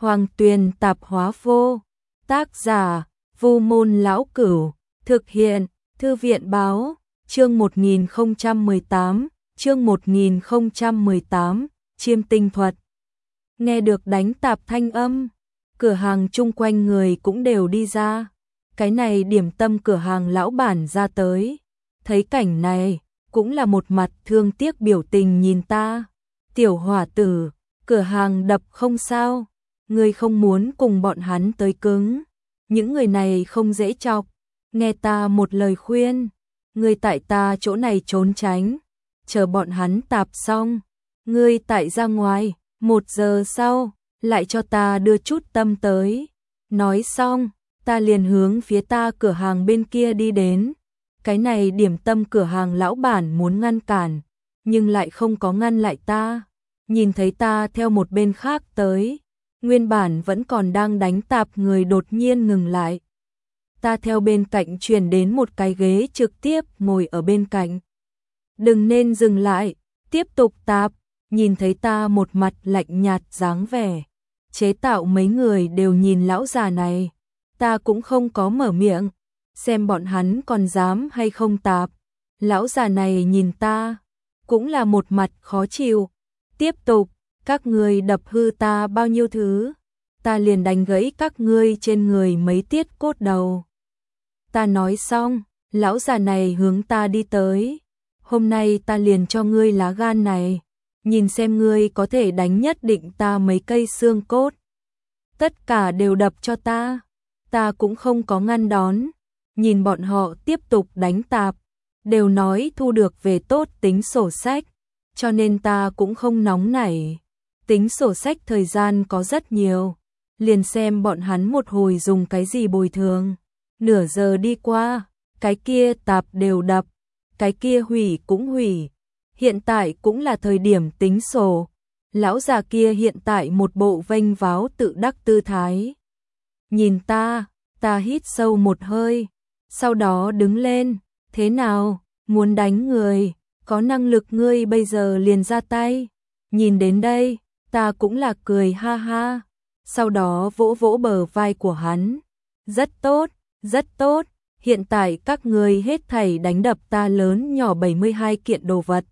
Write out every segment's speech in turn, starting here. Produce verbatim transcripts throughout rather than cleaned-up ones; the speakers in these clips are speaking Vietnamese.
Hoàng Tuyền Tạp Hóa Vô. Tác giả: Vu Môn Lão Cửu. Thực hiện: Thư viện Báo. Chương một nghìn không trăm mười tám, chương một nghìn không trăm mười tám, Chiêm Tinh Thuật. Nghe được đánh tạp thanh âm, cửa hàng chung quanh người cũng đều đi ra. Cái này điểm tâm cửa hàng lão bản ra tới, thấy cảnh này, cũng là một mặt thương tiếc biểu tình nhìn ta. Tiểu hỏa tử, cửa hàng đập không sao, ngươi không muốn cùng bọn hắn tới cứng. Những người này không dễ chọc, nghe ta một lời khuyên, ngươi tại ta chỗ này trốn tránh, chờ bọn hắn tạp xong, ngươi tại ra ngoài, một giờ sau, lại cho ta đưa chút tâm tới. Nói xong, ta liền hướng phía ta cửa hàng bên kia đi đến. Cái này điểm tâm cửa hàng lão bản muốn ngăn cản, nhưng lại không có ngăn lại ta. Nhìn thấy ta theo một bên khác tới, nguyên bản vẫn còn đang đánh tạp người đột nhiên ngừng lại. Ta theo bên cạnh chuyển đến một cái ghế trực tiếp ngồi ở bên cạnh. Đừng nên dừng lại, tiếp tục tạp. Nhìn thấy ta một mặt lạnh nhạt dáng vẻ, chế tạo mấy người đều nhìn lão già này. Ta cũng không có mở miệng, xem bọn hắn còn dám hay không tạp. Lão già này nhìn ta, cũng là một mặt khó chịu. Tiếp tục, các ngươi đập hư ta bao nhiêu thứ, ta liền đánh gãy các ngươi trên người mấy tiết cốt đầu. Ta nói xong, lão già này hướng ta đi tới. Hôm nay ta liền cho ngươi lá gan này, nhìn xem ngươi có thể đánh nhất định ta mấy cây xương cốt. Tất cả đều đập cho ta. Ta cũng không có ngăn đón, nhìn bọn họ tiếp tục đánh tạp, đều nói thu được về tốt tính sổ sách, cho nên ta cũng không nóng nảy. Tính sổ sách thời gian có rất nhiều, liền xem bọn hắn một hồi dùng cái gì bồi thường. Nửa giờ đi qua, cái kia tạp đều đập, cái kia hủy cũng hủy. Hiện tại cũng là thời điểm tính sổ. Lão già kia hiện tại một bộ vênh váo tự đắc tư thái. Nhìn ta, ta hít sâu một hơi, sau đó đứng lên. Thế nào, muốn đánh người, có năng lực ngươi bây giờ liền ra tay. Nhìn đến đây, ta cũng là cười ha ha, sau đó vỗ vỗ bờ vai của hắn. Rất tốt, rất tốt, hiện tại các ngươi hết thảy đánh đập ta lớn nhỏ bảy mươi hai kiện đồ vật.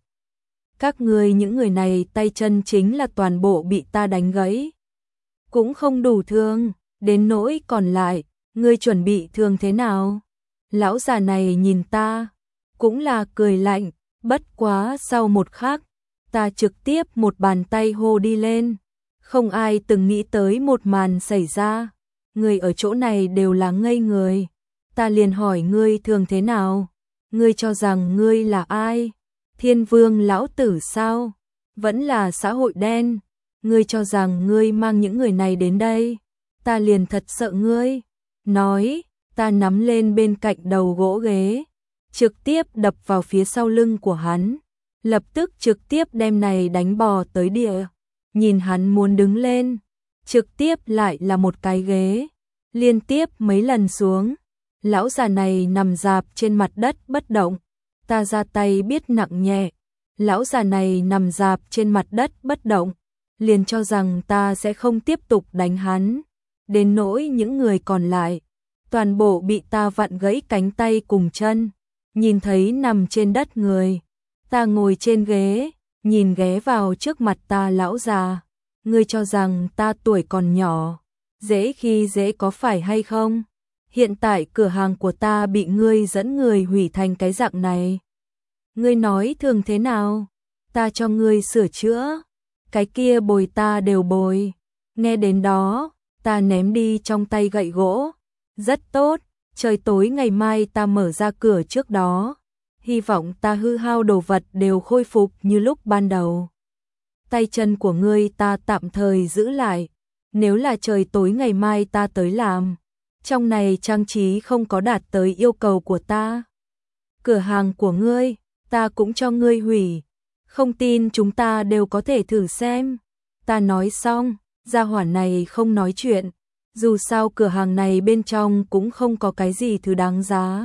Các ngươi những người này tay chân chính là toàn bộ bị ta đánh gãy. Cũng không đủ thương, đến nỗi còn lại, ngươi chuẩn bị thương thế nào? Lão già này nhìn ta, cũng là cười lạnh, bất quá sau một khắc, ta trực tiếp một bàn tay hô đi lên. Không ai từng nghĩ tới một màn xảy ra, người ở chỗ này đều là ngây người. Ta liền hỏi ngươi thương thế nào? Ngươi cho rằng ngươi là ai? Thiên vương lão tử sao? Vẫn là xã hội đen? Ngươi cho rằng ngươi mang những người này đến đây? Ta liền thật sợ ngươi. Nói, ta nắm lên bên cạnh đầu gỗ ghế, trực tiếp đập vào phía sau lưng của hắn, lập tức trực tiếp đem này đánh bò tới địa. Nhìn hắn muốn đứng lên, trực tiếp lại là một cái ghế, liên tiếp mấy lần xuống. Lão già này nằm rạp trên mặt đất bất động. Ta ra tay biết nặng nhẹ. Lão già này nằm rạp trên mặt đất bất động, liền cho rằng ta sẽ không tiếp tục đánh hắn. Đến nỗi những người còn lại, toàn bộ bị ta vặn gãy cánh tay cùng chân. Nhìn thấy nằm trên đất người, ta ngồi trên ghế, nhìn ghé vào trước mặt ta lão già. Ngươi cho rằng ta tuổi còn nhỏ, dễ khi dễ có phải hay không? Hiện tại cửa hàng của ta bị ngươi dẫn người hủy thành cái dạng này. Ngươi nói thường thế nào? Ta cho ngươi sửa chữa. Cái kia bồi ta đều bồi. Nghe đến đó, ta ném đi trong tay gậy gỗ. Rất tốt, trời tối ngày mai ta mở ra cửa trước đó. Hy vọng ta hư hao đồ vật đều khôi phục như lúc ban đầu. Tay chân của ngươi ta tạm thời giữ lại. Nếu là trời tối ngày mai ta tới làm, trong này trang trí không có đạt tới yêu cầu của ta, cửa hàng của ngươi, ta cũng cho ngươi hủy. Không tin chúng ta đều có thể thử xem. Ta nói xong, gia hỏa này không nói chuyện. Dù sao cửa hàng này bên trong cũng không có cái gì thứ đáng giá.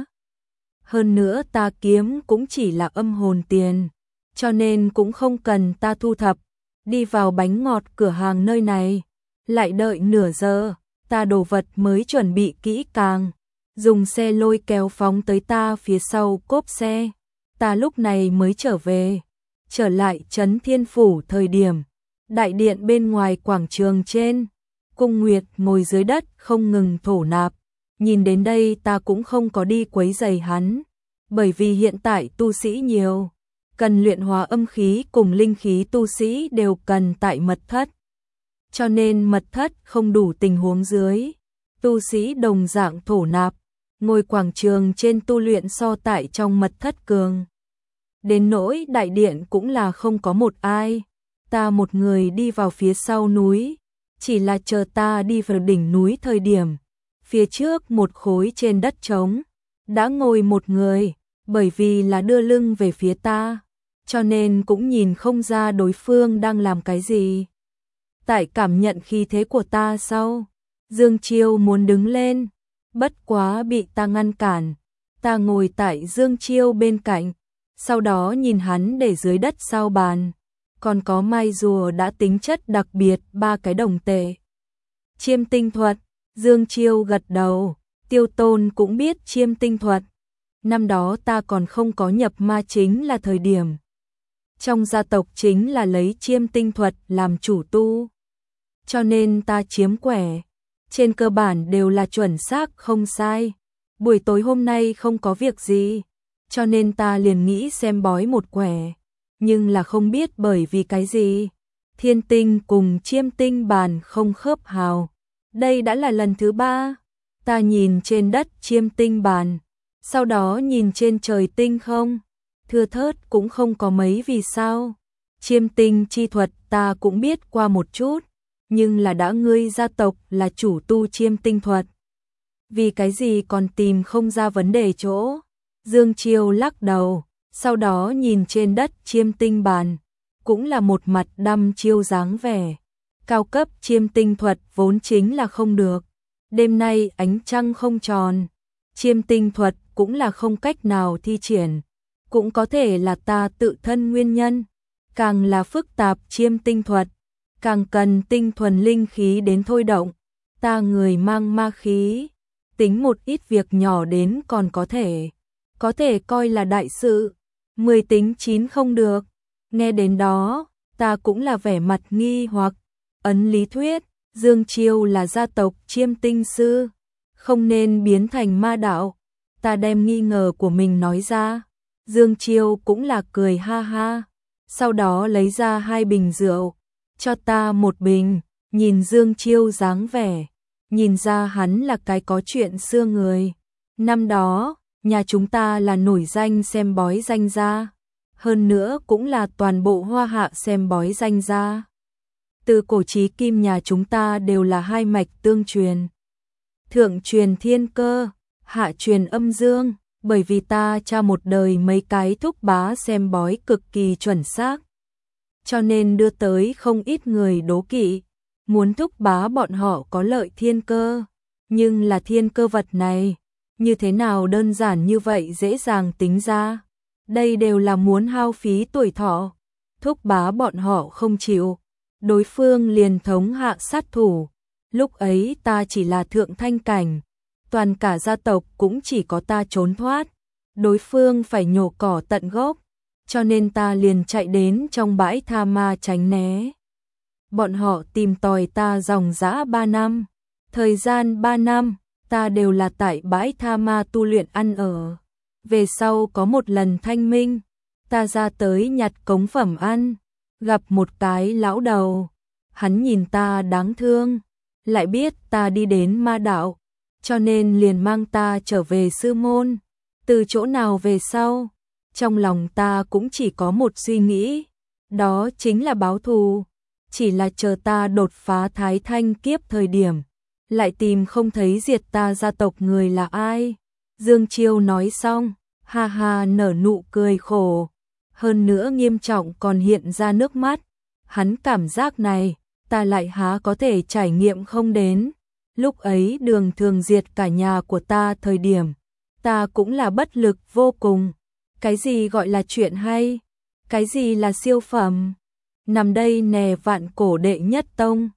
Hơn nữa ta kiếm cũng chỉ là âm hồn tiền, cho nên cũng không cần ta thu thập. Đi vào bánh ngọt cửa hàng nơi này, Lại đợi nửa giờ, ta đồ vật mới chuẩn bị kỹ càng, dùng xe lôi kéo phóng tới ta phía sau cốp xe. Ta lúc này mới trở về, trở lại trấn Thiên Phủ thời điểm. Đại điện bên ngoài quảng trường trên, Cung Nguyệt ngồi dưới đất không ngừng thổ nạp. Nhìn đến đây ta cũng không có đi quấy rầy hắn, bởi vì hiện tại tu sĩ nhiều, cần luyện hóa âm khí cùng linh khí tu sĩ đều cần tại mật thất. Cho nên mật thất không đủ tình huống dưới, tu sĩ đồng dạng thổ nạp, ngồi quảng trường trên tu luyện so tại trong mật thất cường. Đến nỗi đại điện cũng là không có một ai, ta một người đi vào phía sau núi, chỉ là chờ ta đi vào đỉnh núi thời điểm, phía trước một khối trên đất trống, đã ngồi một người, bởi vì là đưa lưng về phía ta, cho nên cũng nhìn không ra đối phương đang làm cái gì. Tại cảm nhận khí thế của ta sau, Dương Chiêu muốn đứng lên, bất quá bị ta ngăn cản, ta ngồi tại Dương Chiêu bên cạnh, sau đó nhìn hắn để dưới đất sau bàn, còn có mai rùa đã tính chất đặc biệt ba cái đồng tệ. Chiêm tinh thuật, Dương Chiêu gật đầu, Tiêu Tôn cũng biết chiêm tinh thuật. Năm đó ta còn không có nhập ma chính là thời điểm. Trong gia tộc chính là lấy chiêm tinh thuật làm chủ tu. Cho nên ta chiếm quẻ, trên cơ bản đều là chuẩn xác không sai. Buổi tối hôm nay không có việc gì, cho nên ta liền nghĩ xem bói một quẻ. Nhưng là không biết bởi vì cái gì, thiên tinh cùng chiêm tinh bàn không khớp hào. Đây đã là lần thứ ba, ta nhìn trên đất chiêm tinh bàn, sau đó nhìn trên trời tinh không, thưa thớt cũng không có mấy vì sao. Chiêm tinh chi thuật ta cũng biết qua một chút, nhưng là đã ngươi gia tộc là chủ tu chiêm tinh thuật, vì cái gì còn tìm không ra vấn đề chỗ. Dương Chiêu lắc đầu, sau đó nhìn trên đất chiêm tinh bàn, cũng là một mặt đăm chiêu dáng vẻ. Cao cấp chiêm tinh thuật vốn chính là không được. Đêm nay ánh trăng không tròn, chiêm tinh thuật cũng là không cách nào thi triển. Cũng có thể là ta tự thân nguyên nhân. Càng là phức tạp chiêm tinh thuật, càng cần tinh thuần linh khí đến thôi động. Ta người mang ma khí, tính một ít việc nhỏ đến còn có thể, có thể coi là đại sự. Mười tính chín không được. Nghe đến đó, ta cũng là vẻ mặt nghi hoặc. Ấn lý thuyết, Dương Chiêu là gia tộc chiêm tinh sư, không nên biến thành ma đạo. Ta đem nghi ngờ của mình nói ra. Dương Chiêu cũng là cười ha ha, sau đó lấy ra hai bình rượu, cho ta một bình. Nhìn Dương Chiêu dáng vẻ, nhìn ra hắn là cái có chuyện xưa người. Năm đó, nhà chúng ta là nổi danh xem bói danh gia, hơn nữa cũng là toàn bộ Hoa Hạ xem bói danh gia. Từ cổ chí kim nhà chúng ta đều là hai mạch tương truyền. Thượng truyền thiên cơ, hạ truyền âm dương, bởi vì ta cha một đời mấy cái thúc bá xem bói cực kỳ chuẩn xác. Cho nên đưa tới không ít người đố kỵ, muốn thúc bá bọn họ có lợi thiên cơ. Nhưng là thiên cơ vật này, như thế nào đơn giản như vậy dễ dàng tính ra. Đây đều là muốn hao phí tuổi thọ. Thúc bá bọn họ không chịu, đối phương liền thống hạ sát thủ. Lúc ấy ta chỉ là thượng thanh cảnh, toàn cả gia tộc cũng chỉ có ta trốn thoát. Đối phương phải nhổ cỏ tận gốc, cho nên ta liền chạy đến trong bãi tha ma tránh né. Bọn họ tìm tòi ta dòng dã ba năm. Thời gian ba năm, ta đều là tại bãi tha ma tu luyện ăn ở. Về sau có một lần thanh minh, ta ra tới nhặt cống phẩm ăn, gặp một cái lão đầu. Hắn nhìn ta đáng thương, lại biết ta đi đến ma đạo, cho nên liền mang ta trở về sư môn. Từ chỗ nào về sau, trong lòng ta cũng chỉ có một suy nghĩ, đó chính là báo thù. Chỉ là chờ ta đột phá thái thanh kiếp thời điểm, lại tìm không thấy diệt ta gia tộc người là ai. Dương Chiêu nói xong, ha ha nở nụ cười khổ, hơn nữa nghiêm trọng còn hiện ra nước mắt. Hắn cảm giác này, ta lại há có thể trải nghiệm không đến. Lúc ấy Đường Thường diệt cả nhà của ta thời điểm, ta cũng là bất lực vô cùng. Cái gì gọi là chuyện hay? Cái gì là siêu phẩm? Nằm đây nè vạn cổ đệ nhất tông,